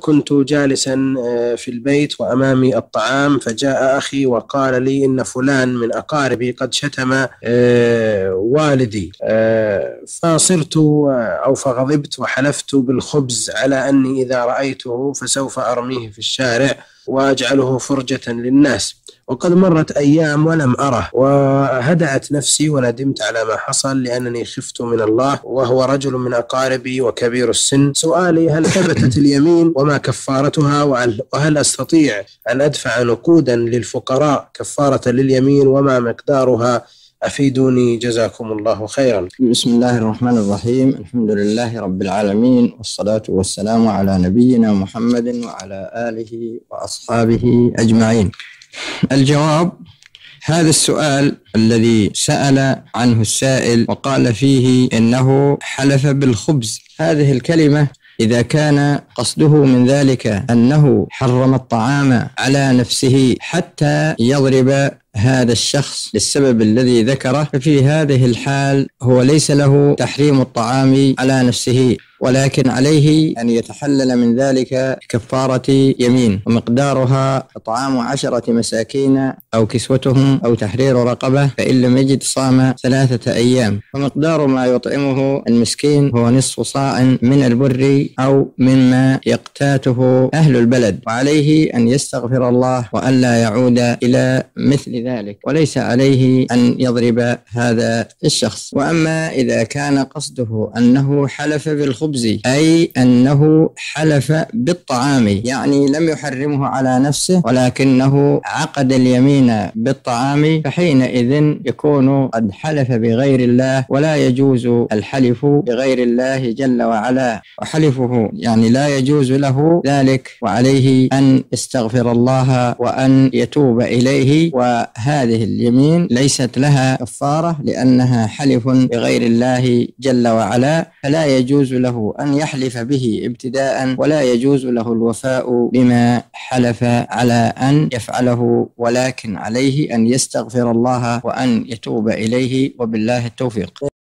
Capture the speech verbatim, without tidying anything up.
كنت جالسا في البيت وأمامي الطعام، فجاء أخي وقال لي إن فلان من أقاربي قد شتم والدي، فصرت أو فغضبت وحلفت بالخبز على أني إذا رأيته فسوف أرميه في الشارع وأجعله فرجة للناس. وقد مرت أيام ولم أره، وهدأت نفسي وندمت على ما حصل لأنني خفت من الله وهو رجل من أقاربي وكبير السن. سؤالي: هل ثبتت اليمين وما كفارتها؟ وهل أستطيع أن أدفع نقودا للفقراء كفارة لليمين وما مقدارها؟ أفيدوني جزاكم الله خيرا. بسم الله الرحمن الرحيم. الحمد لله رب العالمين، والصلاة والسلام على نبينا محمد وعلى آله وأصحابه أجمعين. الجواب: هذا السؤال الذي سأل عنه السائل وقال فيه إنه حلف بالخبز، هذه الكلمة إذا كان قصده من ذلك أنه حرم الطعام على نفسه حتى يضرب هذا الشخص للسبب الذي ذكره، ففي هذه الحال هو ليس له تحريم الطعام على نفسه، ولكن عليه أن يتحلل من ذلك كفارة يمين، ومقدارها طعام عشرة مساكين أو كسوتهم أو تحرير رقبة، فإن لم يجد صام ثلاثة أيام. ومقدار ما يطعمه المسكين هو نصف صاع من البر أو مما يقتاته أهل البلد، وعليه أن يستغفر الله وأن لا يعود إلى مثل ذلك، وليس عليه أن يضرب هذا الشخص. وأما إذا كان قصده أنه حلف بالخبز، أي أنه حلف بالطعام، يعني لم يحرمه على نفسه ولكنه عقد اليمين بالطعام، فحينئذ يكون قد حلف بغير الله، ولا يجوز الحلف بغير الله جل وعلا، وحلفه يعني لا يجوز له ذلك، وعليه أن يستغفر الله وأن يتوب إليه. وهذه اليمين ليست لها كفارة لأنها حلف بغير الله جل وعلا، فلا يجوز له أن يحلف به ابتداء، ولا يجوز له الوفاء بما حلف على أن يفعله، ولكن عليه أن يستغفر الله وأن يتوب إليه، وبالله التوفيق.